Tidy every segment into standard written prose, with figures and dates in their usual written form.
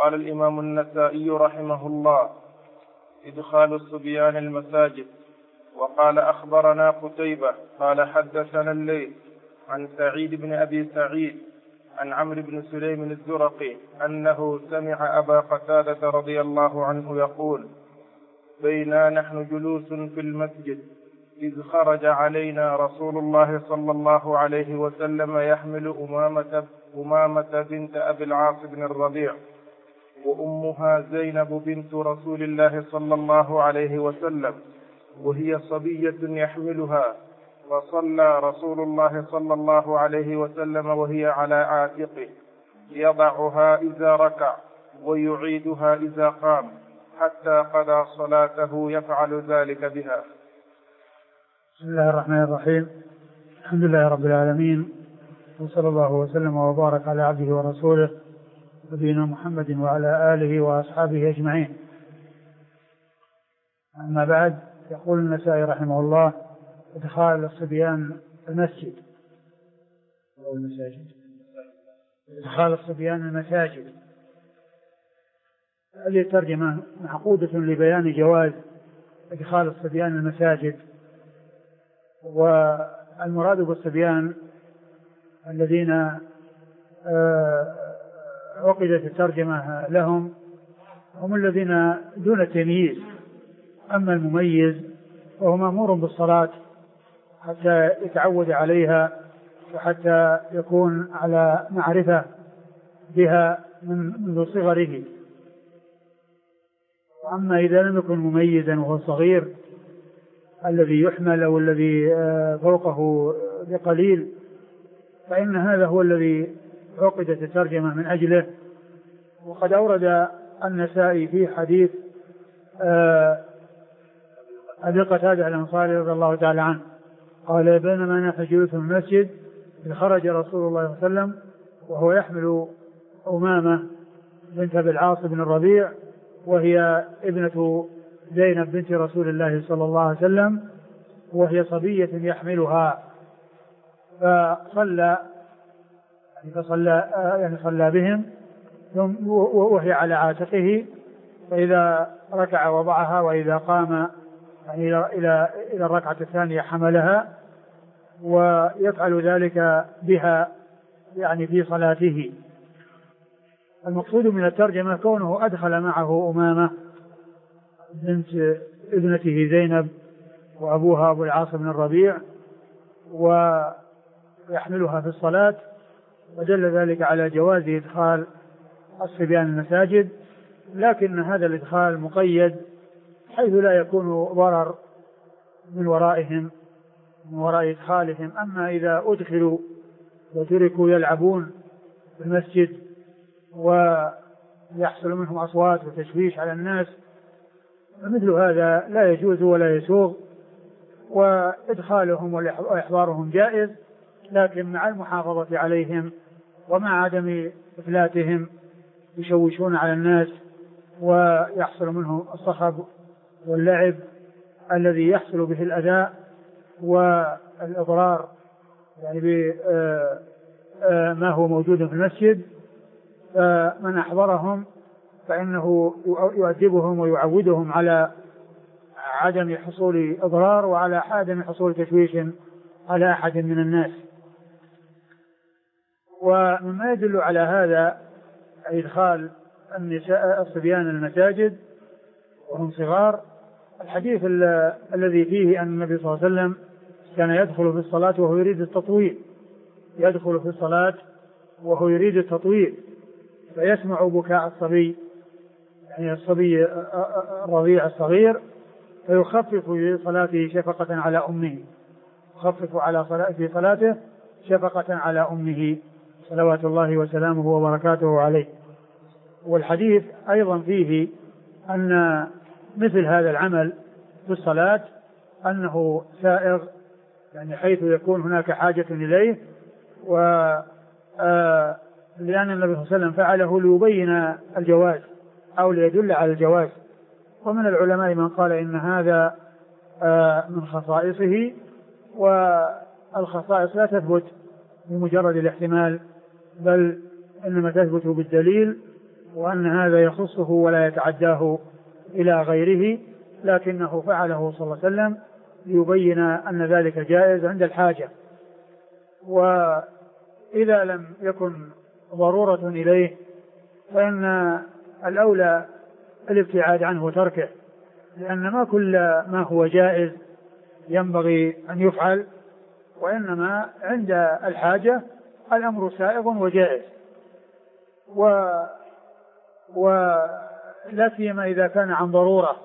قال الإمام النسائي رحمه الله: إدخال الصبيان المساجد. وقال: أخبرنا قتيبة قال حدثنا الليث عن سعيد بن أبي سعيد عن عمرو بن سليم الزرقي أنه سمع أبا قتادة رضي الله عنه يقول: بينا نحن جلوس في المسجد إذ خرج علينا رسول الله صلى الله عليه وسلم يحمل أمامة بنت أبي العاص بن الربيع، وأمها زينب بنت رسول الله صلى الله عليه وسلم، وهي صبية يحملها، فصلى رسول الله صلى الله عليه وسلم وهي على عاتقه، يضعها إذا ركع ويعيدها إذا قام، حتى قضى صلاته يفعل ذلك بها. بسم الله الرحمن الرحيم. الحمد لله رب العالمين، وصلى الله وسلم وبارك على عبده ورسوله نبينا محمد وعلى آله وأصحابه أجمعين. أما بعد، يقول النسائي رحمه الله: إدخال الصبيان المسجد أو المساجد. إدخال الصبيان المساجد، هذه الترجمة معقودة لبيان جواز إدخال الصبيان المساجد. والمراد بالصبيان الذين عقدت الترجمة لهم هم الذين دون التمييز. أما المميز وهو مأمور بالصلاة حتى يتعود عليها وحتى يكون على معرفة بها منذ صغره. أما إذا لم يكن مميزا وهو صغير الذي يحمل أو الذي فوقه بقليل، فإن هذا هو الذي عقدت الترجمة من أجله. وقد أورد النسائي في حديث أبي قتادة الأنصاري رضي الله تعالى عنه قال: بينما نحن جلوس في المسجد إذ خرج رسول الله صلى الله عليه وسلم وهو يحمل أمامة بنت أبي العاص بن الربيع، وهي ابنة زينب بنت رسول الله صلى الله عليه وسلم، وهي صبية يحملها، صلى بهم وهي على عاتقه، فإذا ركع وضعها، وإذا قام إلى الركعة الثانية حملها، ويفعل ذلك بها في صلاته. المقصود من الترجمة كونه أدخل معه أمامة بنت ابنته زينب وأبوها أبو العاص بن الربيع، ويحملها في الصلاة، ودل ذلك على جواز إدخال الصبيان المساجد، لكن هذا الإدخال مقيد حيث لا يكون ضرر من وراء إدخالهم. أما إذا أدخلوا وتركوا يلعبون في المسجد ويحصل منهم أصوات وتشويش على الناس، فمثل هذا لا يجوز ولا يسوغ، وإدخالهم وإحضارهم جائز، لكن مع المحافظة عليهم ومع عدم إفلاتهم يشوشون على الناس ويحصل منهم الصخب واللعب الذي يحصل به الأذى والإضرار بما هو موجود في المسجد. فمن أحضرهم فإنه يؤدبهم ويعودهم على عدم حصول إضرار وعلى عدم حصول تشويش على أحد من الناس. ومما يدل على هذا إدخال الصبيان المساجد وهم صغار الحديث الذي فيه أن النبي صلى الله عليه وسلم كان يدخل في الصلاة وهو يريد التطويل، فيسمع بكاء الصبي، الصبي الرضيع الصغير، فيخفف في صلاته شفقة على أمه، في صلاته شفقة على أمه صلوات الله وسلامه وبركاته عليه. والحديث أيضا فيه أن مثل هذا العمل في الصلاة أنه سائغ، حيث يكون هناك حاجة إليه، لأن النبي صلى الله عليه وسلم فعله ليبين الجواز أو ليدل على الجواز. ومن العلماء من قال إن هذا من خصائصه، والخصائص لا تثبت بمجرد الاحتمال، بل إنما تثبت بالدليل، وأن هذا يخصه ولا يتعداه إلى غيره، لكنه فعله صلى الله عليه وسلم ليبين أن ذلك جائز عند الحاجة. وإذا لم يكن ضرورة إليه فإن الأولى الابتعاد عنه وتركه، لأن ما كل ما هو جائز ينبغي أن يفعل، وإنما عند الحاجة الأمر سائغ وجائز. ولا سيما إذا كان عن ضرورة،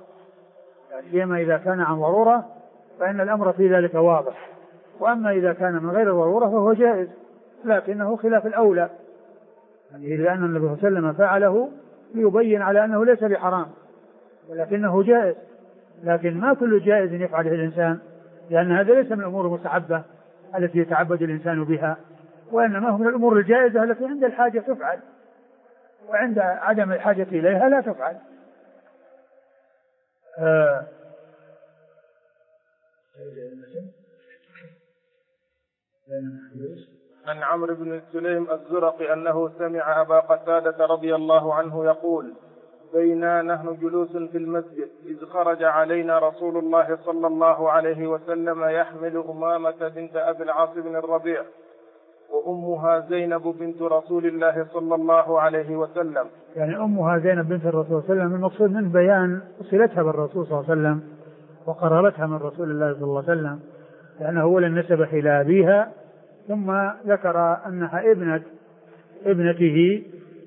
فإن الأمر في ذلك واضح. وأما إذا كان من غير ضرورة فهو جائز، لكنه خلاف الأولى، لأن النبي صلى الله عليه وسلم فعله ليبين على أنه ليس بحرام ولكنه جائز. لكن ما كل جائز يفعله الإنسان، لأن هذا ليس من الأمور المستحبة التي يتعبد الإنسان بها، وإنما هو من الأمور الجائزة التي عند الحاجة تفعل، وعند عدم الحاجة إليها لا تفعل. عن عمرو بن سليم الزرقي أنه سمع أبا قتادة رضي الله عنه يقول: بينا نحن جلوس في المسجد إذ خرج علينا رسول الله صلى الله عليه وسلم يحمل أمامة بنت أبي العاص بن الربيع وأمها زينب بنت رسول الله صلى الله عليه وسلم. يعني أمها زينب بنت الرسول صلى الله عليه وسلم المقصود من بيان صلتها بالرسول صلى الله عليه وسلم وقرابتها من رسول الله صلى الله عليه وسلم، لأنه أولا نسب إلى أبيها، ثم ذكر أنها ابنته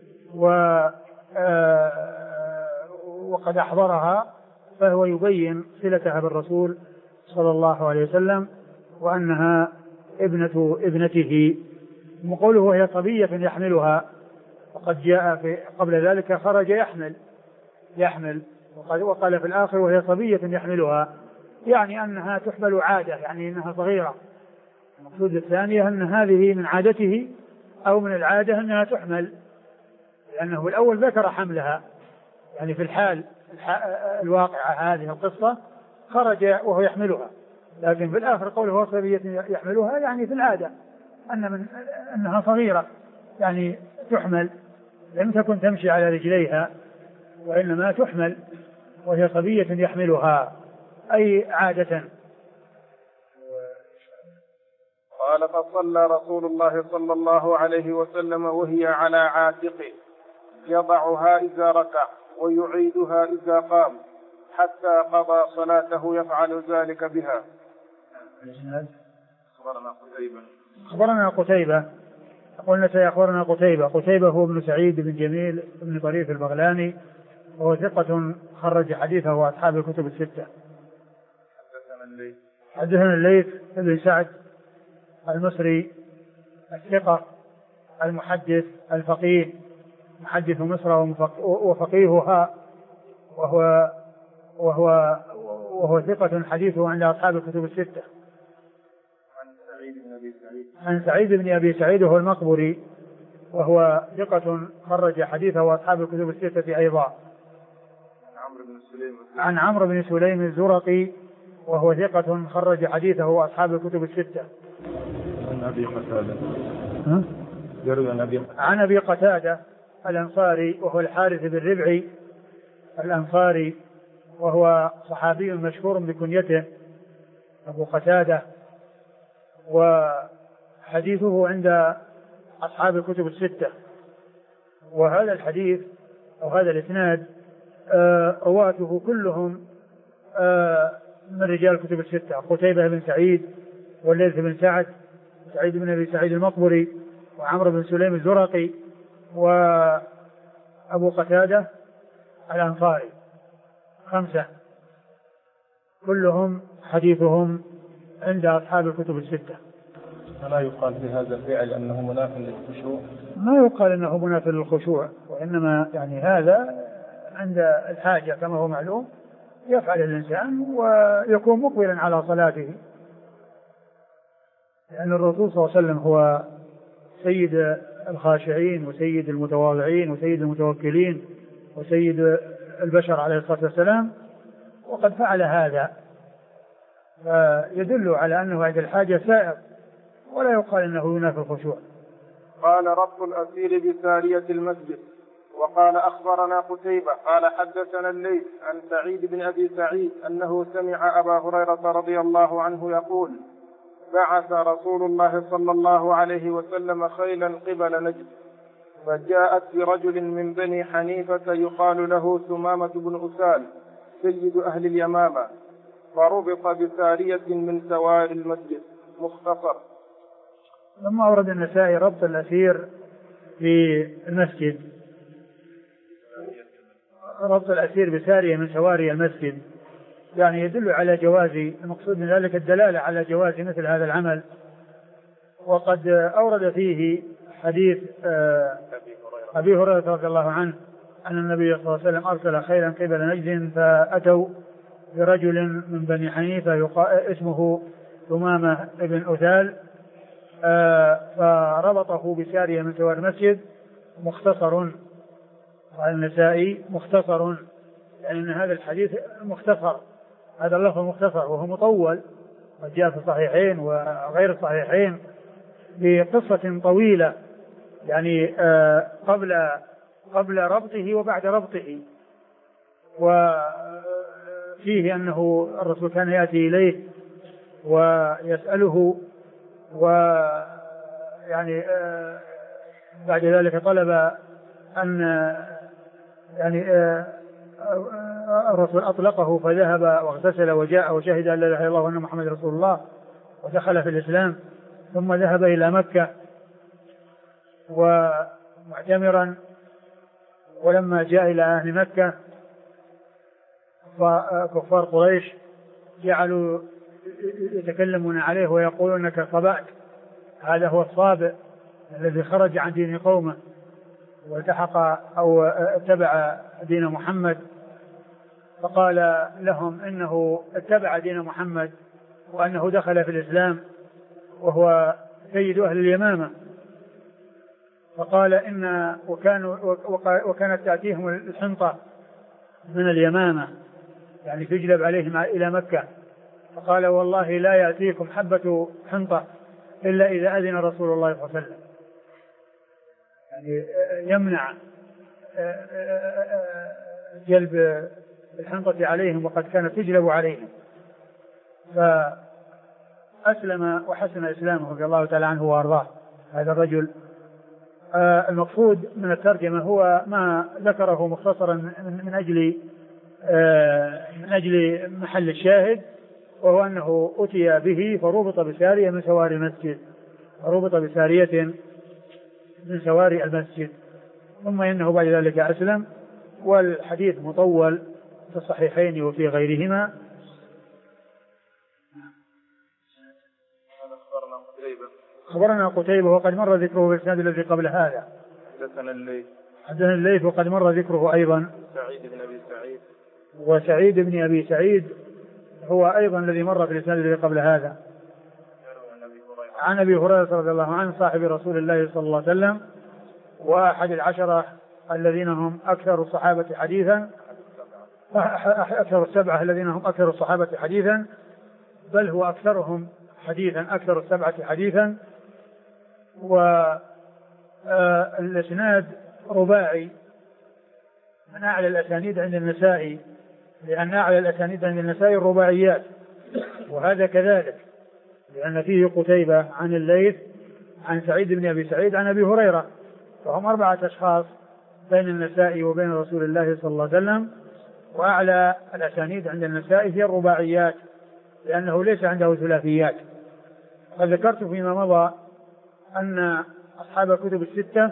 وقد أحضرها، فهو يبين صلتها بالرسول صلى الله عليه وسلم وأنها ابنته. وقوله وهي صبية يحملها، وقد جاء في قبل ذلك خرج يحمل وقال في الآخر وهي صبية يحملها، يعني أنها تحمل عادة، يعني أنها صغيرة. المقصود الثانية أن هذه من عادته أو من العادة أنها تحمل، لأنه الأول ذكر حملها، يعني في الحال الواقعة هذه القصة خرج وهو يحملها، لكن في الآخر قوله هو صبية يحملها يعني في العادة أنها صغيرة، يعني تحمل، لم تكن تمشي على رجليها وإنما تحمل، وهي صبية يحملها أي عادة. قال: فصلى رسول الله صلى الله عليه وسلم وهي على عاتقه، يضعها إذا ركع ويعيدها إذا قام، حتى قضى صلاته يفعل ذلك بها. أخبرنا قتيبة، قلنا سيخبرنا قتيبة هو ابن سعيد بن جميل بن طريف البغلاني، وهو ثقة خرج حديثه وأصحاب الكتب الستة. حدثنا الليث بن سعد المصري الثقة المحدث الفقيه، محدث مصر وفقيهها، وهو ثقة حديثه عند أصحاب الكتب الستة. عن سعيد بن أبي سعيد وهو المقبري، وهو ثقة خرج حديثه وأصحاب الكتب الستة أيضا. عن عمرو بن سليم الزرقي، وهو ثقة خرج حديثه وأصحاب الكتب الستة. عن أبي قتادة الأنصاري، وهو الحارث بن ربعي الأنصاري، وهو صحابي مشهور بكنيته أبو قتادة، وحديثه عند أصحاب الكتب الستة. وهذا الحديث أو هذا الإسناد رواته كلهم من رجال الكتب الستة: قتيبة بن سعيد، والليث بن سعد، سعيد بن أبي سعيد المقبري، وعمرو بن سليم الزرقي، وأبو قتادة الأنصاري، 5 كلهم حديثهم عند أصحاب الكتب الستة. لا يقال في هذا الفعل أنه مناف للخشوع؟ ما يقال أنه مناف للخشوع، وإنما يعني هذا عند الحاجة كما هو معلوم يفعل الإنسان ويكون مقبلا على صلاته، لأن الرسول صلى الله عليه وسلم هو سيد الخاشعين وسيد المتواضعين وسيد المتوكلين وسيد البشر عليه الصلاة والسلام، وقد فعل هذا، فيدل على أنه عند الحاجة سائر، ولا يقال أنه ينافي الخشوع. قال: ربط الأسير بسارية المسجد. وقال أخبرنا قتيبة قال حدثنا الليث عن سعيد بن أبي سعيد أنه سمع أبا هريرة رضي الله عنه يقول بعث رسول الله صلى الله عليه وسلم خيلا قبل نجد فجاءت برجل من بني حنيفة يقال له ثمامة بن أسال سيد أهل اليمامة فربط بسارية من سوار المسجد. مختصر. ثم أورد النسائي ربط الأسير في المسجد، ربط الأسير بسارية من سواري المسجد، يعني يدل على جواز، المقصود من ذلك الدلالة على جواز مثل هذا العمل. وقد أورد فيه حديث أبي هريرة رضي الله عنه أن النبي صلى الله عليه وسلم أرسل خيلا قبل نجد فأتوا برجل من بني حنيفة اسمه ثمامة بن أسال فربطه بسارية من سوار المسجد. مختصر، قال النسائي مختصر، يعني أن هذا الحديث مختصر، هذا اللفظ مختصر وهو مطول، وجاء في الصحيحين وغير الصحيحين بقصة طويلة، يعني قبل ربطه وبعد ربطه. وفيه أنه الرسول كان يأتي إليه ويسأله، ويعني بعد ذلك طلب أن يعني الرسول أطلقه فذهب واغتسل وجاء وشهد أن لا إله إلا الله وأن محمد رسول الله ودخل في الإسلام، ثم ذهب إلى مكة ومعتمرا. ولما جاء إلى أهل مكة فكفار قريش جعلوا يتكلمون عليه ويقولون انك صبأت، هذا هو الصابئ الذي خرج عن دين قومه والتحق أو اتبع دين محمد. فقال لهم إنه اتبع دين محمد وأنه دخل في الإسلام وهو سيد أهل اليمامة. فقال وكانت تأتيهم الحنطة من اليمامة، يعني تجلب عليهم إلى مكة. فقال والله لا يأتيكم حبة حنطة إلا إذا أذن رسول الله صلى الله عليه وسلم، يعني يمنع جلب الحنطة عليهم وقد كانت تجلب عليهم. فأسلم وحسن إسلامه رضي الله تعالى عنه وأرضاه هذا الرجل. المقصود من الترجمة هو ما ذكره مختصرا من أجل محل الشاهد، وهو أنه أتي به فربط بسارية من سواري المسجد، ربط بسارية من سواري المسجد، ثم إنه بعد ذلك أسلم. والحديث مطول في الصحيحين وفي غيرهما. خبرنا قتيبة وقد مر ذكره في الإسناد الذي قبل هذا. حدثنا الليث وقد مر ذكره أيضا. وسعيد بن أبي سعيد هو أيضا الذي مر في الإسناد الذي قبل هذا، عن أبي هريرة رضي الله عنه صاحب رسول الله صلى الله عليه وسلم وأحد العشرة الذين هم أكثر الصحابة حديثا، أكثر السبعة الذين هم أكثر الصحابة حديثا، بل هو أكثرهم حديثا، أكثر السبعة حديثا. والإسناد رباعي من أعلى الأسانيد عند النسائي، لأن أعلى الأسانيد عند النسائي الرباعيات، وهذا كذلك لأن فيه قتيبة عن الليث عن سعيد بن أبي سعيد عن أبي هريرة، فهم 4 أشخاص بين النسائي وبين رسول الله صلى الله عليه وسلم. وأعلى الأسانيد عند النسائي هي الرباعيات لأنه ليس عنده ثلاثيات. قد ذكرت فيما مضى أن أصحاب الكتب الستة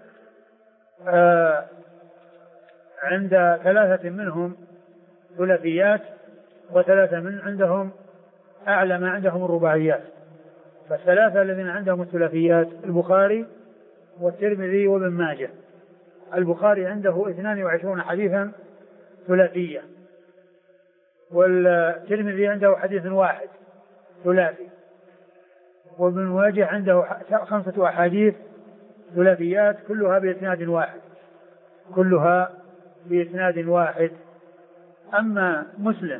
عند 3 منهم ثلاثيات، و3 من عندهم أعلى ما عندهم الرباعيات. فال3 الذين عندهم الثلاثيات البخاري والترمذي وابن ماجه. البخاري عنده 22 حديثا ثلاثية، والترمذي عنده حديث واحد ثلاثي، وابن ماجه عنده 5 أحاديث ثلاثيات كلها بإسناد واحد. أما مسلم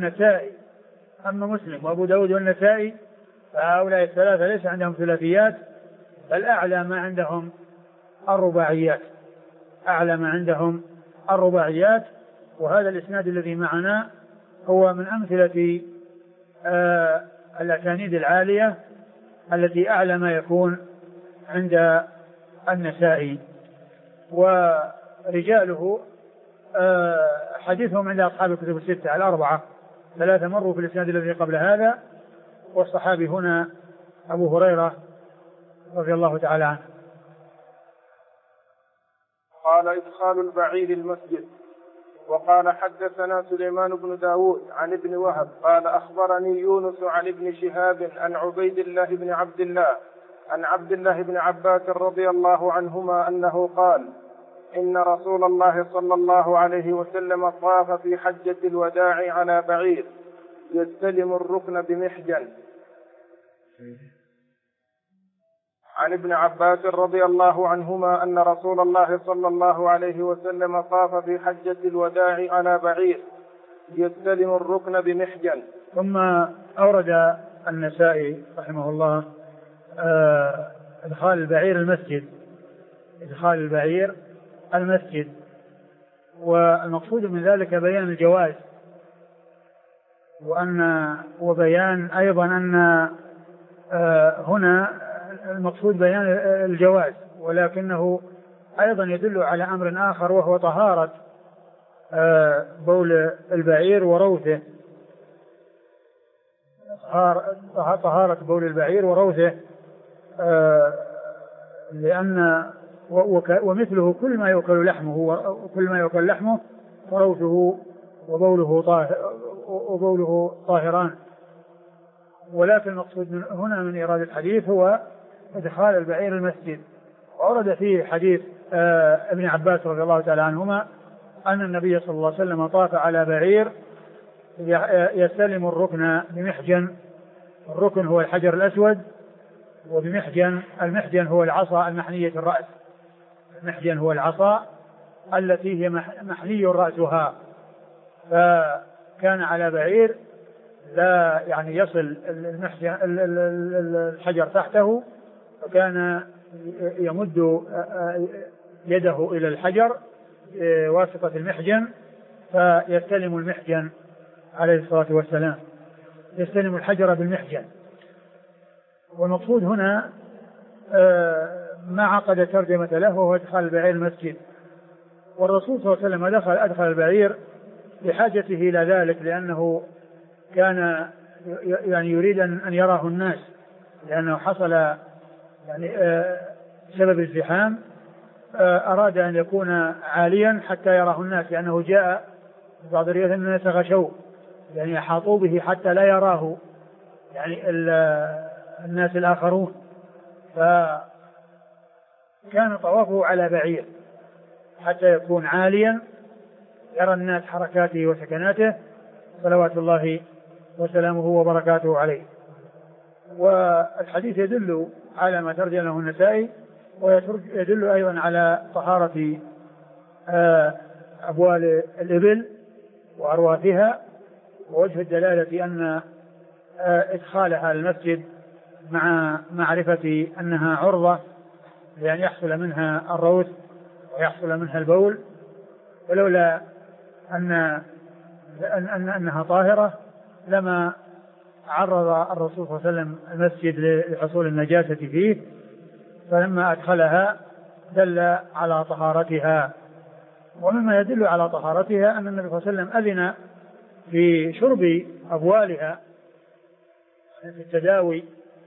وأبو داود والنسائي فهؤلاء ال3 ليس عندهم ثلاثيات، بل أعلى ما عندهم الرباعيات. أعلى ما عندهم الرباعيات. وهذا الإسناد الذي معنا هو من أمثلة الأسانيد العالية التي أعلى ما يكون عند النسائي. ورجاله حديثهم عند أصحاب الكتب الستة الأربعة، 3 مروا في الإسناد الذي قبل هذا، والصحابي هنا أبو هريرة رضي الله تعالى عنه. قال إدخال البعير المسجد. وقال حدثنا سليمان بن داود عن ابن وهب قال أخبرني يونس عن ابن شهاب عن عبيد الله بن عبد الله عن عبد الله بن عباس رضي الله عنهما أنه قال إن رسول الله صلى الله عليه وسلم طاف في حجة الوداع على بعير يستلم الركن بمحجن. عن ابن عباس رضي الله عنهما أن رسول الله صلى الله عليه وسلم طاف في حجة الوداع على بعير يستلم الركن بمحجن. ثم أورد النسائي رحمه الله إدخال البعير المسجد، إدخال البعير المسجد، والمقصود من ذلك بيان الجواز، وبيان أيضا أن هنا المقصود بيان الجواز، ولكنه أيضا يدل على أمر آخر وهو طهارة بول البعير وروثه، طهارة بول البعير وروثه، لأن ومثله كل ما يؤكل لحمه وروثه وبوله طاهران. ولكن المقصود هنا من إيراد الحديث هو إدخال البعير المسجد. وأورد فيه حديث ابن عباس رضي الله تعالى عنهما أن النبي صلى الله عليه وسلم طاف على بعير يستلم الركن بمحجن. الركن هو الحجر الأسود، وبمحجن المحجن هو العصا المحنية الرأس، المحجن هو العصا التي هي محني رأسها، فكان على بعير لا يعني يصل الحجر تحته، فكان يمد يده إلى الحجر واسطة المحجن فيستلم المحجن عليه الصلاة والسلام، يستلم الحجر بالمحجن. والمقصود هنا ما عقد ترجمة له وهو إدخال البعير المسجد. والرسول صلى الله عليه وسلم أدخل البعير لحاجته إلى ذلك، لأنه كان يعني يريد أن يراه الناس، لأنه حصل يعني سبب الزحام، أراد أن يكون عاليا حتى يراه الناس، لأنه جاء بعض الروايات أن الناس غشوا يعني أحاطوا به حتى لا يراه يعني الناس الآخرون، فكان طوافه على بعير حتى يكون عاليا يرى الناس حركاته وسكناته صلوات الله وسلامه وبركاته عليه. والحديث يدل على ما ترجمه النسائي، ويدل أيضا على طهارة أبوال الإبل وأرواثها، ووجه الدلالة أن إدخالها المسجد مع معرفة أنها عرضة لأن يحصل منها الروث ويحصل منها البول، ولولا أنها طاهرة لما عرض الرسول صلى الله عليه وسلم المسجد لحصول النجاسة فيه، فلما أدخلها دل على طهارتها. ومما يدل على طهارتها أن النبي صلى الله عليه وسلم أذن في شرب أبوالها في التداوي،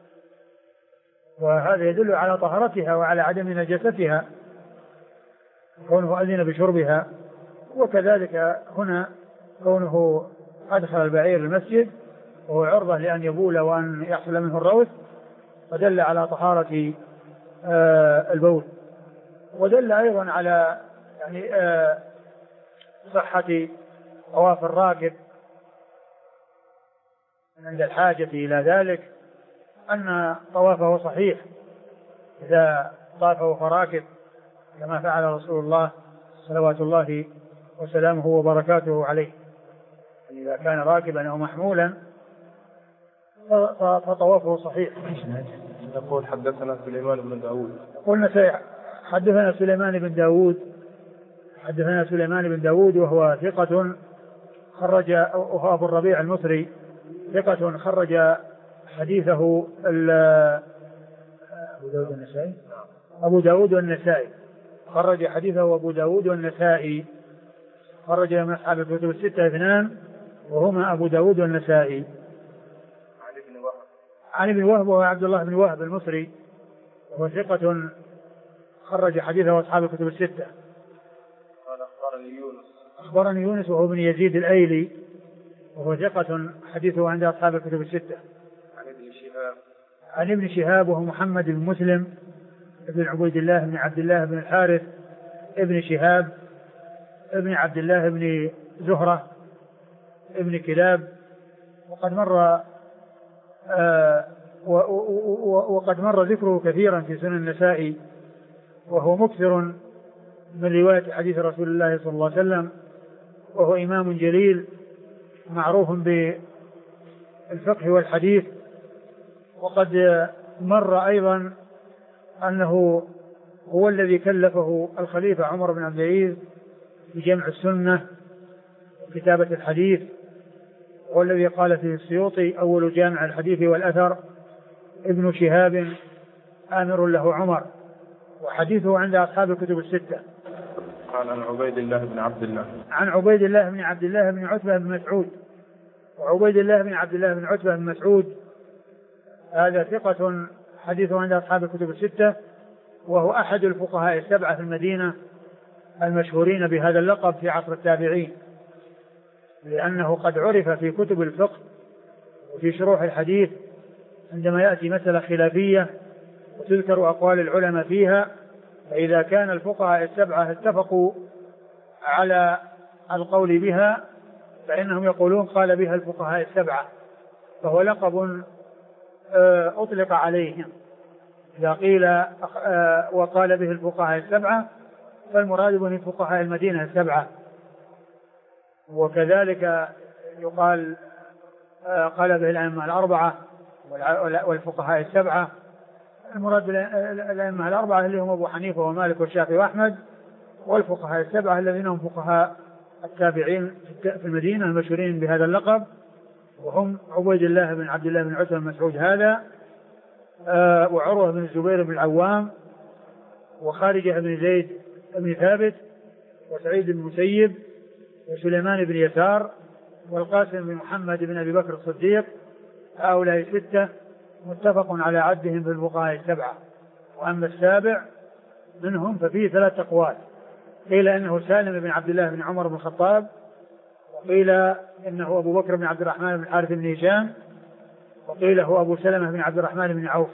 وهذا يدل على طهارتها وعلى عدم نجاستها كونه أذن بشربها. وكذلك هنا كونه أدخل البعير المسجد وهو عرضة لأن يبول وأن يحصل منه الروث، فدل على طهارة البول. ودل أيضا على يعني صحة طواف الراكب عند الحاجة إلى ذلك، أن طوافه صحيح إذا طافه فراكب كما فعل رسول الله صلوات الله وسلامه وبركاته عليه. إذا كان راكبا أو محمولا فطوافه صحيح. يقول حدثنا سليمان بن داود. قلنا حدثنا سليمان بن داود حدثنا سليمان بن داود وهو ثقة خرج، وهو أبو الربيع المصري ثقة خرج حديثه أبو داود والنسائي خرج حديثه أبو داود والنسائي، خرج من أصحاب الكتب الستة اثنان وهما أبو داود والنسائي. عن ابن وهب وهو عبد الله بن وهب المصري وهو ثقة خرج حديثه أصحاب الكتب الستة. قال أخبرني يونس وهو بن يزيد الأيلي وهو ثقة حديثه عند أصحاب الكتب الستة. عن ابن شهاب وهو محمد بن مسلم ابن عبيد الله بن عبد الله بن الحارث ابن شهاب ابن عبد الله بن زهرة ابن كلاب، وقد مر ذكره كثيرا في سنن النسائي، وهو مكثر من رواية حديث رسول الله صلى الله عليه وسلم، وهو إمام جليل معروف بالفقه والحديث. وقد مر أيضا أنه هو الذي كلفه الخليفة عمر بن عبد العزيز بجمع السنة وكتابة الحديث، والذي قال فيه السيوطي أول جامع الحديث والأثر ابن شهاب آمر له عمر، وحديثه عند أصحاب الكتب الستة. قال عن عبيد الله بن عبد الله، عن عبيد الله بن عبد الله بن عتبة بن مسعود، وعبيد الله بن عبد الله بن عتبة بن مسعود هذا ثقة حديثه عند أصحاب الكتب الستة، وهو أحد الفقهاء السبعة في المدينة المشهورين بهذا اللقب في عصر التابعين، لأنه قد عرف في كتب الفقه وفي شروح الحديث عندما يأتي مسألة خلافية وتذكر أقوال العلماء فيها، فإذا كان الفقهاء السبعة اتفقوا على القول بها فإنهم يقولون قال بها الفقهاء السبعة، فهو لقب أطلق عليهم. إذا قيل وقال به الفقهاء السبعة فالمراد به فقهاء المدينة السبعة. وكذلك يقال قال به الأئمة الأربعة والفقهاء السبعة، المراد بالأئمة الأربعة اللي هم أبو حنيفة ومالك والشافعي وأحمد، والفقهاء السبعة الذين هم فقهاء التابعين في المدينة المشهورين بهذا اللقب، وهم عبيد الله بن عبد الله بن عتبة بن مسعود هذا، وعروة بن الزبير بن العوام، وخارجة بن زيد بن ثابت، وسعيد بن المسيب، وسليمان بن يسار، والقاسم بن محمد بن أبي بكر الصديق. هؤلاء ستة متفق على عدهم في الفقهاء السبعة. وأما السابع منهم ففيه 3 أقوال، قيل إنه سالم بن عبد الله بن عمر بن الخطاب، وقيل إنه أبو بكر بن عبد الرحمن بن الحارث بن هشام، وقيل هو أبو سلمة بن عبد الرحمن بن عوف.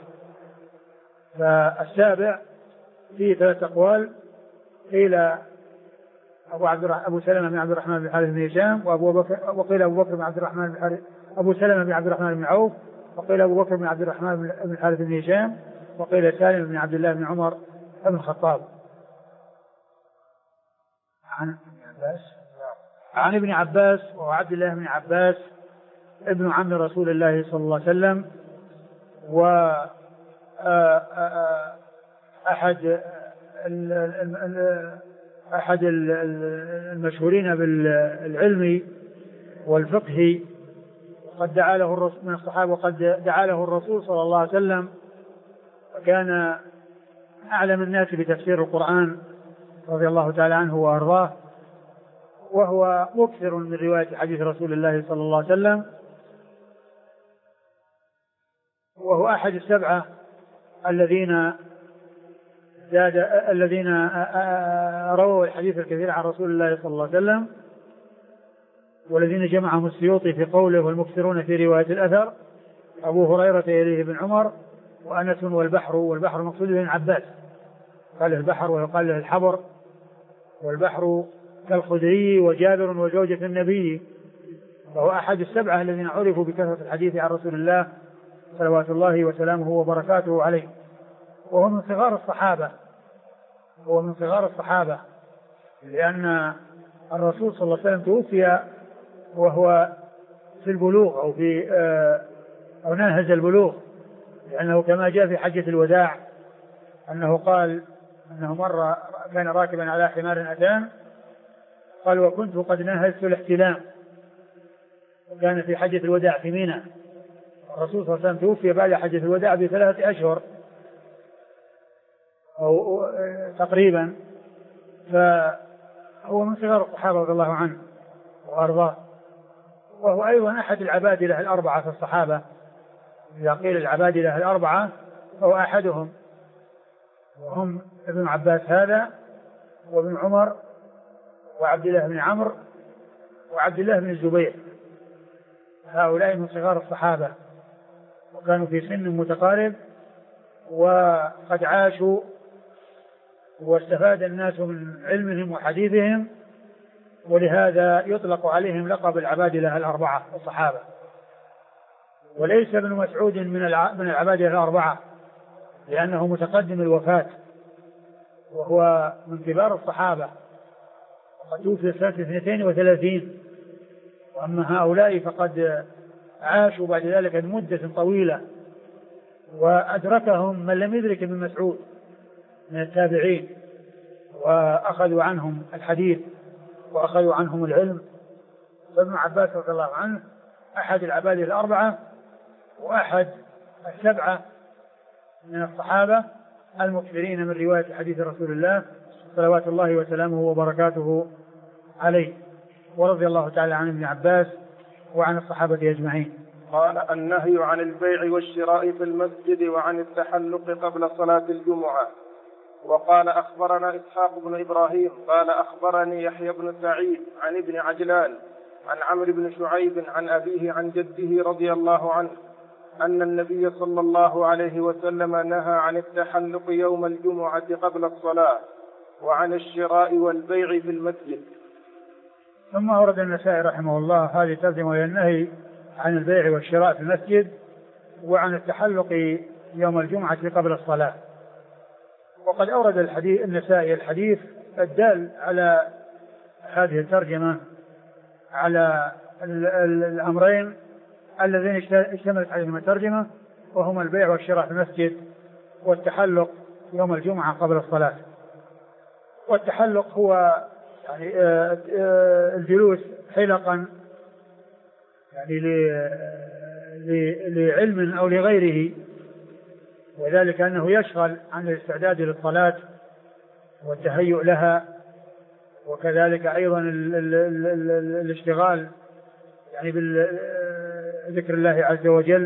فالسابع فيه 3 أقوال، قيل أبو سلمة بن عبد الرحمن بن الحارث بن هشام، وقيل أبو بكر بن عبد الرحمن بن الحارث أبو سلمة بن عبد الرحمن بن عوف، وقيل أبو بكر بن عبد الرحمن بن الحارث بن هشام، وقيل سالم بن عبد الله بن عمر بن الخطاب. عن ابن عباس وعبد الله بن عباس ابن عم رسول الله صلى الله عليه وسلم، أحد المشهورين بالعلم والفقه، وقد دعا له الرسول من الصحابة، وقد دعا له الرسول صلى الله عليه وسلم، وكان أعلم الناس بتفسير القرآن رضي الله تعالى عنه وأرضاه، وهو مكثر من رواية حديث رسول الله صلى الله عليه وسلم، وهو أحد السبعة الذين رووا الحديث الكثير عن رسول الله صلى الله عليه وسلم، والذين جمعهم السيوطي في قوله والمكثرون في رواية الأثر أبو هريرة إليه بن عمر وأنس والبحر مقصود به عباس، قال له البحر ويقال له الحبر، والبحر كالخدري وجابر وزوجة النبي، فهو أحد السبعة الذين عرفوا بكثرة الحديث عن رسول الله صلوات الله وسلامه وبركاته عليه، وهو من صغار الصحابة، لأن الرسول صلى الله عليه وسلم توفي وهو في البلوغ أو ناهز البلوغ، لأنه كما جاء في حجة الوداع أنه قال أنه مرة كان راكبا على حمار أتان قال وكنت قد نهزت الاحتلام، وكان في حجة الوداع في منى. الرسول صلى الله عليه وسلم توفي بعد حجة الوداع ب3 أشهر أو تقريبا، فهو من صغار الصحابة رضي الله عنه وأرضاه، وهو أيضا أحد العبادلة الأربعة في الصحابة. إذا قيل العبادلة الأربعة فهو أحدهم، وهم ابن عباس هذا، وابن عمر، وعبد الله بن عمرو، وعبد الله بن الزبير. هؤلاء من صغار الصحابة، وكانوا في سن متقارب، وقد عاشوا، واستفاد الناس من علمهم وحديثهم، ولهذا يطلق عليهم لقب العبادلة الأربعة الصحابة. وليس ابن مسعود من العبادلة الأربعة، لأنه متقدم الوفاة، وهو من كبار الصحابة، وقد توفي سنة 32. وأما هؤلاء فقد عاشوا بعد ذلك مدة طويلة، وأدركهم من لم يدرك ابن مسعود من التابعين، وأخذوا عنهم الحديث وأخذوا عنهم العلم. فابن عباس رضي الله عنه أحد العبادلة الأربعة، وأحد 7 من الصحابة المكثرين من رواية حديث رسول الله صلوات الله وسلامه وبركاته عليه، ورضي الله تعالى عن ابن عباس وعن الصحابة أجمعين. قال النهي عن البيع والشراء في المسجد وعن التحلق قبل صلاة الجمعة. وقال أخبرنا إسحاق بن إبراهيم قال أخبرني يحيى بن سعيد عن ابن عجلان عن عمرو بن شعيب عن أبيه عن جده رضي الله عنه أن النبي صلى الله عليه وسلم نهى عن التحلق يوم الجمعة قبل الصلاة وعن الشراء والبيع في المسجد. ثم أورد النسائي رحمه الله هذه ترجمة للنهي عن البيع والشراء في المسجد وعن التحلق يوم الجمعة قبل الصلاة. وقد أورد النسائي الحديث الدال على هذه الترجمة على الأمرين الذين اشتملت عليهما الترجمة، وهما البيع والشراء في المسجد والتحلق يوم الجمعة قبل الصلاة. والتحلق هو يعني الجلوس حلقا يعني لعلم أو لغيره، وذلك أنه يشغل عن الاستعداد للصلاة والتهيؤ لها، وكذلك أيضا الاشتغال يعني بذكر الله عز وجل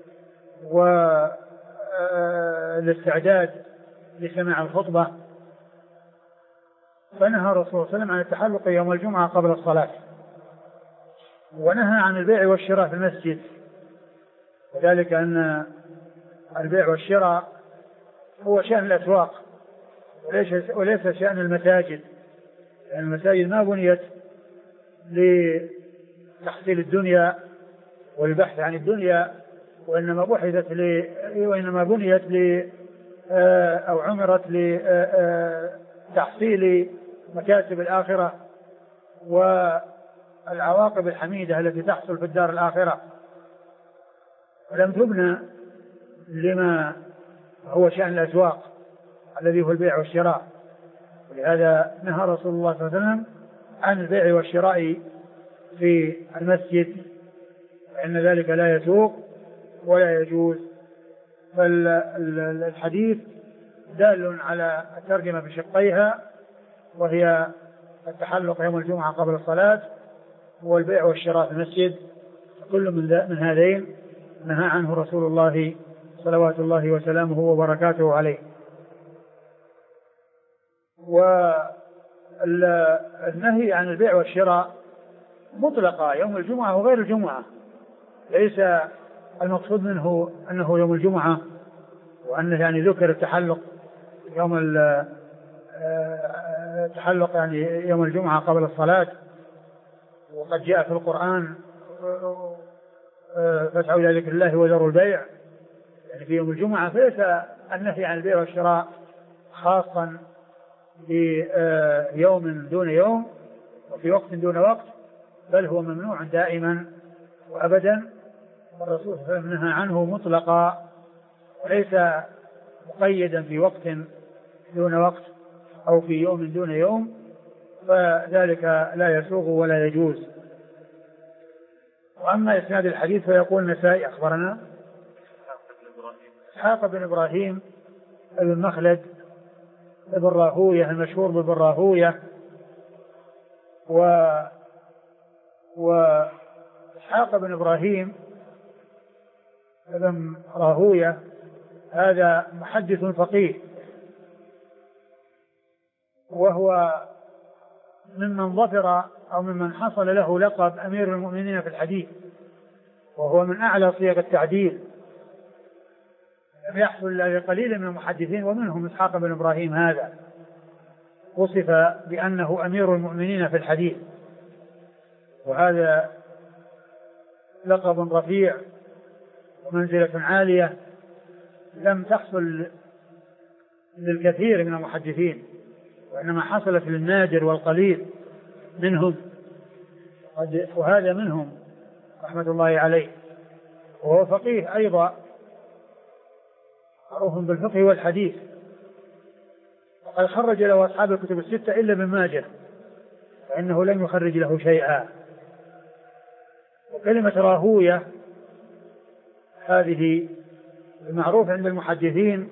والاستعداد لسماع الخطبة. فنهى الرسول صلى الله عليه وسلم عن التحلق يوم الجمعة قبل الصلاة، ونهى عن البيع والشراء في المسجد، وذلك أن البيع والشراء هو شأن الأسواق وليس شأن المساجد، يعني المساجد ما بنيت لتحصيل الدنيا والبحث عن الدنيا، وإنما بنيت أو عمرت لتحصيل مكاسب الآخرة والعواقب الحميدة التي تحصل في الدار الآخرة، ولم تبنى لما هو شأن الأسواق الذي هو البيع والشراء. ولهذا نهى رسول الله صلى الله عليه وسلم عن البيع والشراء في المسجد، فإن ذلك لا يسوق ولا يجوز. فالحديث دال على الترجمة بشقيها، وهي التحلق يوم الجمعة قبل الصلاة والبيع والشراء في المسجد. كل من هذين نهى عنه رسول الله صلوات الله وسلامه وبركاته عليه. والنهي عن البيع والشراء مطلقة يوم الجمعة وغير الجمعة، ليس المقصود منه أنه يوم الجمعة وأنه يعني ذكر التحلق التحلق يعني يوم الجمعة قبل الصلاة. وقد جاء في القرآن فاسعوا إلى ذكر الله وذروا البيع يعني في يوم الجمعة، فليس النهي عن البيع والشراء خاصا بيوم دون يوم وفي وقت دون وقت، بل هو ممنوع دائما وأبدا. والرسول صلى الله عليه وسلم نهى عنه مطلقا وليس مقيدا في وقت دون وقت أو في يوم دون يوم فذلك لا يسوغ ولا يجوز. وأما إسناد الحديث فيقول النسائي أخبرنا إسحاق بن إبراهيم بن مخلد بن راهوية المشهور بن راهوية، وإسحاق بن إبراهيم بن راهوية هذا محدث فقيه، وهو ممن ظفر أو ممن حصل له لقب أمير المؤمنين في الحديث، وهو من أعلى صيغ التعديل، لم يحصل إلا لقليل من المحدثين ومنهم إسحاق بن إبراهيم هذا وصف بأنه أمير المؤمنين في الحديث، وهذا لقب رفيع ومنزلة عالية لم تحصل للكثير من المحدثين، وإنما حصلت للنادر والقليل منهم، وهذا منهم رحمة الله عليه. وهو فقيه أيضا معروف بالفقه والحديث، وقد خرج له أصحاب الكتب الستة إلا ابن ماجه فإنه لم يخرج له شيئا. وكلمة راهوية هذه المعروف عند المحدثين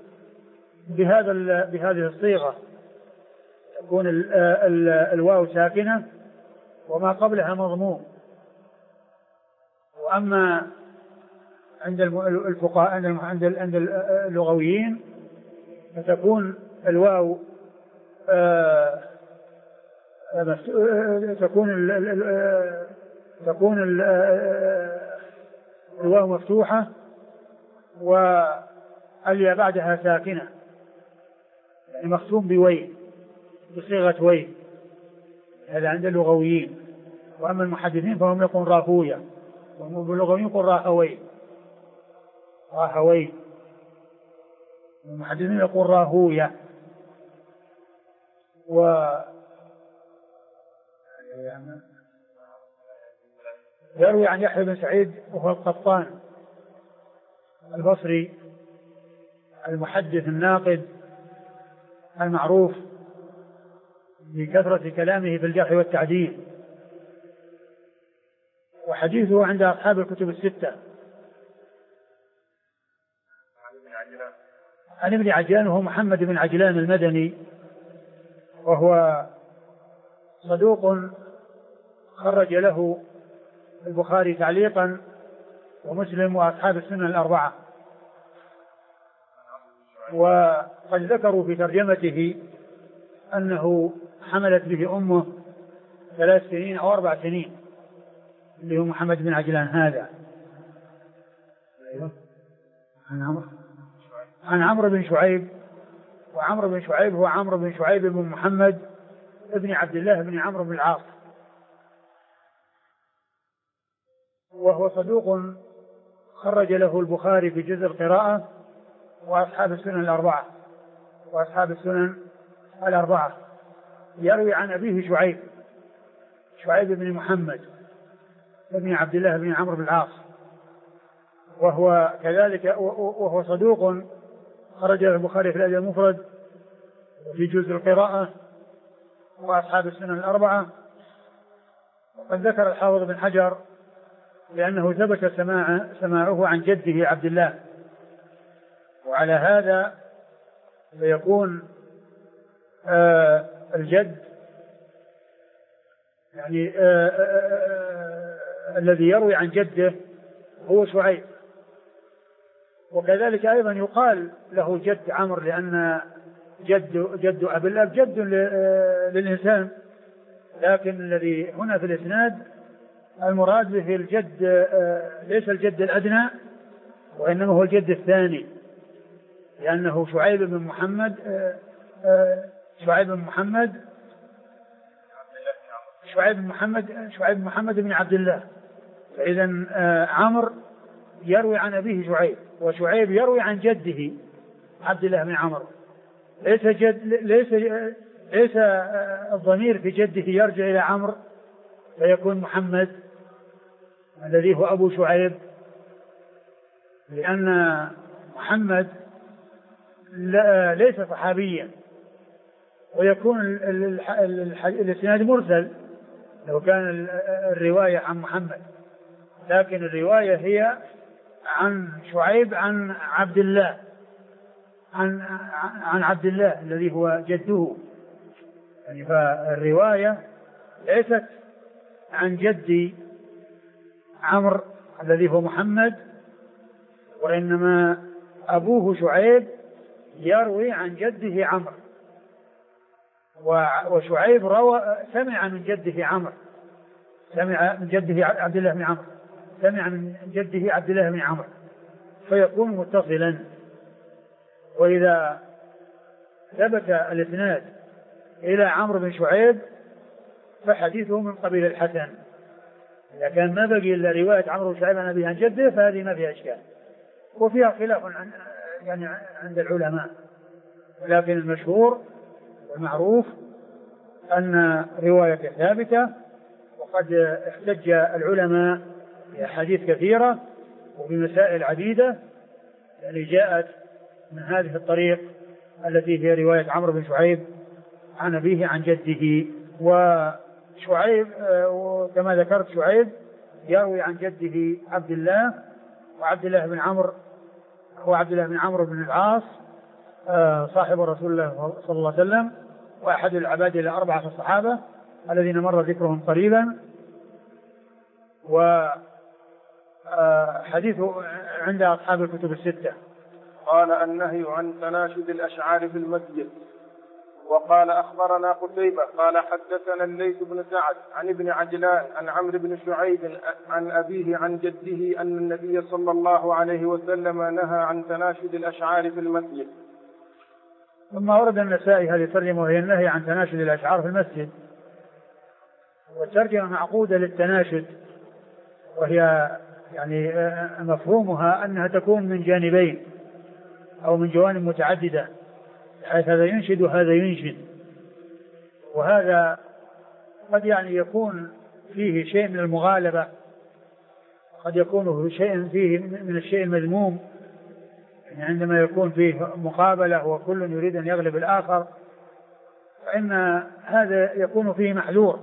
بهذه الصيغة، تكون الواو ساكنة وما قبلها مضموم. وأما عند الفقهاء عند اللغويين فتكون الواو تكون الواو مفتوحة والياء بعدها ساكنة، يعني مختوم بوين بصيغة وين، هذا عند اللغويين. وأما المحدثين فهم يقول راهوية، واللغويين يقول راهوين، المحدثين يقول راهوية. يروي عن يحيى بن سعيد وهو القطان البصري المحدث الناقد المعروف بكثرة كلامه في الجرح والتعديل، وحديثه عند أصحاب الكتب الستة. عن ابن عجلان وهو محمد بن عجلان المدني، وهو صدوق خرج له البخاري تعليقا ومسلم وأصحاب السنن الأربعة. وقد ذكروا في ترجمته أنه حملت به أمه 3 سنين أو 4 سنين، اللي هو محمد بن عجلان هذا. عن عمرو بن شعيب، وعمرو بن شعيب هو عمرو بن شعيب بن محمد ابن عبد الله بن عمرو بن العاص، وهو صدوق خرج له البخاري في جزء القراءة وأصحاب السنن الأربعة. يروي عن أبيه شعيب بن محمد ابن عبد الله بن عمرو بن العاص، وهو كذلك وهو صدوق خرج له البخاري في الأدب المفرد في جزء القراءة وأصحاب السنن الأربعة. وقد ذكر الحافظ بن حجر لأنه ثبت سماعه عن جده عبد الله، وعلى هذا فيكون الجد يعني الذي يروي عن جده هو شعيب. وكذلك أيضا يقال له جد عمرو، لأن جد أبي الأب جد للإنسان، لكن الذي هنا في الإسناد المراد به الجد ليس الجد الأدنى، وإنما هو الجد الثاني، لأنه شعيب بن محمد بن عبد الله. فإذا عمرو يروي عن أبيه شعيب، وشعيب يروي عن جده عبد الله بن عمرو. ليس الضمير في جده يرجع إلى عمرو فيكون محمد الذي هو أبو شعيب، لأن محمد ليس صحابيا، ويكون الإسناد مرسل لو كان الرواية عن محمد، لكن الرواية هي عن شعيب عن عبد الله، عن عبد الله الذي هو جده، يعني فالرواية ليست عن جد عمرو الذي هو محمد، وإنما أبوه شعيب يروي عن جده عمرو، وشعيب سمع من جده عمرو، سمع من جده عبد الله بن عمرو، سمع من جده عبد الله بن عمرو، فيكون متصلا. وإذا ثبت الإسناد إلى عمرو بن شعيب فحديثه من قبيل الحسن. إذا كان ما بقي إلا رواية عمرو بن شعيب عن أبيه عن جده فهذه ما فيها إشكال، وفيها خلاف يعني عند العلماء، لكن المشهور والمعروف أن رواية ثابتة. وقد احتج العلماء بأحاديث كثيرة وبمسائل عديدة يعني جاءت من هذه الطريق التي هي رواية عمرو بن شعيب عن أبيه عن جده. وشعيب كما ذكرت شعيب يروي عن جده عبد الله، وعبد الله بن عمرو هو عبد الله بن عمرو بن العاص صاحب رسول الله صلى الله عليه وسلم، وأحد العباد الأربعة الصحابة الذين مر ذكرهم قريبا. وحديثه عند أصحاب الكتب الستة. قال النهي عن تناشد الأشعار في المسجد. وقال أخبرنا قتيبة قال حدثنا الليث بن سعد عن ابن عجلان عن عمرو بن شعيب عن أبيه عن جده أن النبي صلى الله عليه وسلم نهى عن تناشد الأشعار في المسجد. ثم ورد النسائي هذه الترجمة وهي النهي عن تناشد الأشعار في المسجد، والترجمة معقودة للتناشد، وهي يعني مفهومها أنها تكون من جانبين أو من جوانب متعددة، بحيث هذا ينشد وهذا ينشد، وهذا قد يعني يكون فيه شيء من المغالبة، قد يكون شيء فيه من الشيء المذموم، يعني عندما يكون فيه مقابلة وكل يريد أن يغلب الآخر فإن هذا يكون فيه محذور،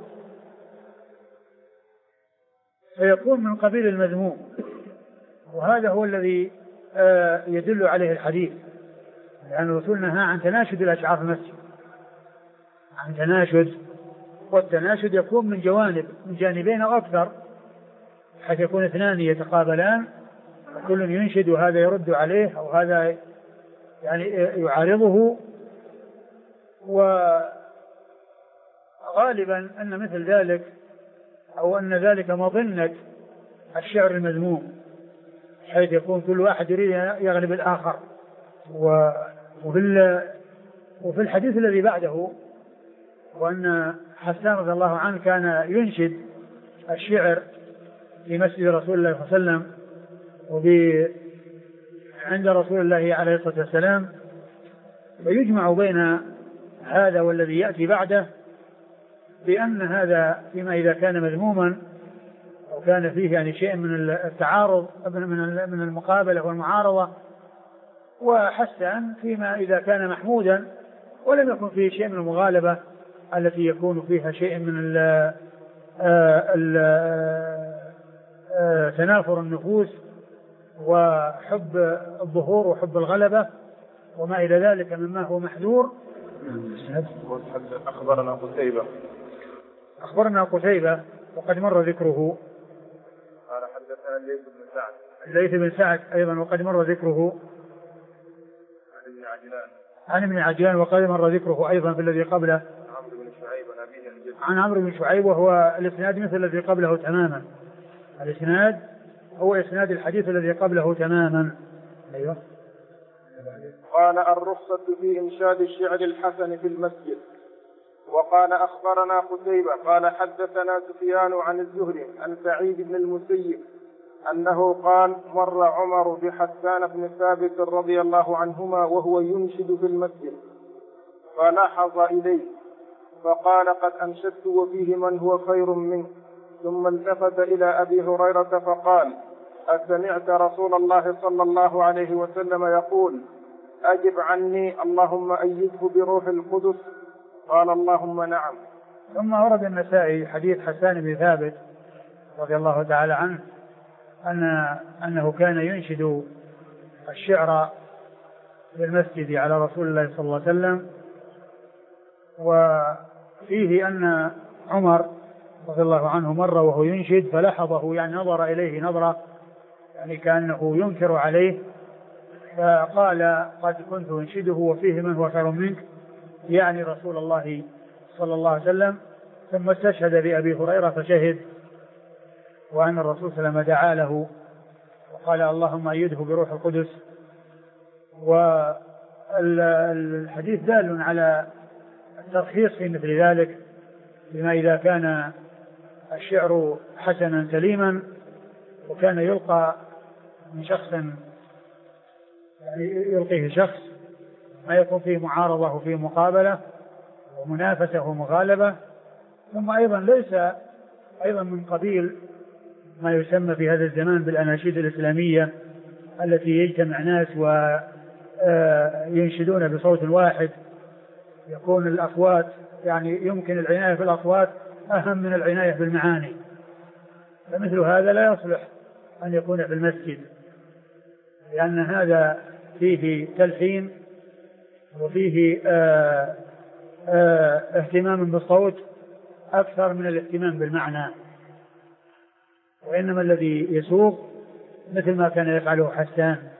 فيكون من قبيل المذموم، وهذا هو الذي يدل عليه الحديث، لأن الرسول نهى عن تناشد الأشعار في المسجد، عن تناشد، والتناشد يكون من جانبين أو أكثر، حيث يكون اثنان يتقابلان وكل ينشد وهذا يرد عليه أو هذا يعني يعارضه. وغالبا أن مثل ذلك أو أن ذلك مظنة الشعر المذموم، حيث يكون كل واحد يريد يغلب الآخر. وفي الحديث الذي بعده وأن حسان رضي الله عنه كان ينشد الشعر في مسجد رسول الله صلى الله عليه وسلم عند رسول الله عليه الصلاة والسلام، ويجمع بين هذا والذي يأتي بعده بأن هذا فيما إذا كان مذموما أو كان فيه يعني شيء من التعارض من المقابلة والمعارضة، وحسن فيما إذا كان محمودا ولم يكن فيه شيء من المغالبة التي يكون فيها شيء من تنافر النفوس وحب الظهور وحب الغلبة وما إلى ذلك مما هو محذور. أخبرنا قتيبة وقد مر ذكره. قال حدثنا الليث بن سعد. الليث بن سعد أيضا وقد مر ذكره. عن ابن عجلان وقد مر ذكره أيضا في الذي قبله. عن عمرو بن شعيب وهو الإسناد مثل الذي قبله تماما. الإسناد هو إسناد الحديث الذي قبله تماما. أيوه. قال الرخصة في إنشاد الشعر الحسن في المسجد. وقال أخبرنا قتيبة قال حدثنا سفيان عن الزهري عن سعيد بن المسيب أنه قال مر عمر بحسان بن ثابت رضي الله عنهما وهو ينشد في المسجد فلاحظ إليه فقال قد أنشدت وفيه من هو خير منه، ثم التفت إلى أبي هريرة فقال أسمعت رسول الله صلى الله عليه وسلم يقول أجب عني اللهم أيده بروح القدس، قال اللهم نعم. ثم ورد النسائي حديث حسان بن ثابت رضي الله تعالى عنه أنه كان ينشد الشعر بالمسجد على رسول الله صلى الله عليه وسلم. وفيه أن عمر رضي الله عنه مر وهو ينشد فلحظه، يعني نظر إليه نظرة يعني كأنه ينكر عليه، فقال قد كنت أنشده وفيه من هو خير منك، يعني رسول الله صلى الله عليه وسلم. ثم استشهد بأبي هريرة فشهد، وأن الرسول صلى الله عليه وسلم دعا له وقال اللهم أيده بروح القدس. والحديث دال على الترخيص في مثل ذلك، بما إذا كان الشعر حسنا سليما وكان يلقى من شخص يعني يلقيه شخص ما يكون فيه معارضة وفيه مقابلة ومنافسة ومغالبة. ثم أيضا ليس أيضا من قبيل ما يسمى في هذا الزمان بالأناشيد الإسلامية التي يجتمع ناس وينشدون بصوت واحد، يكون الأصوات يعني يمكن العناية بالأصوات أهم من العناية بالمعاني، فمثل هذا لا يصلح أن يكون في المسجد، لأن هذا فيه تلحين وفيه اهتمام بالصوت أكثر من الاهتمام بالمعنى. وإنما الذي يسوق مثل ما كان يفعله حسان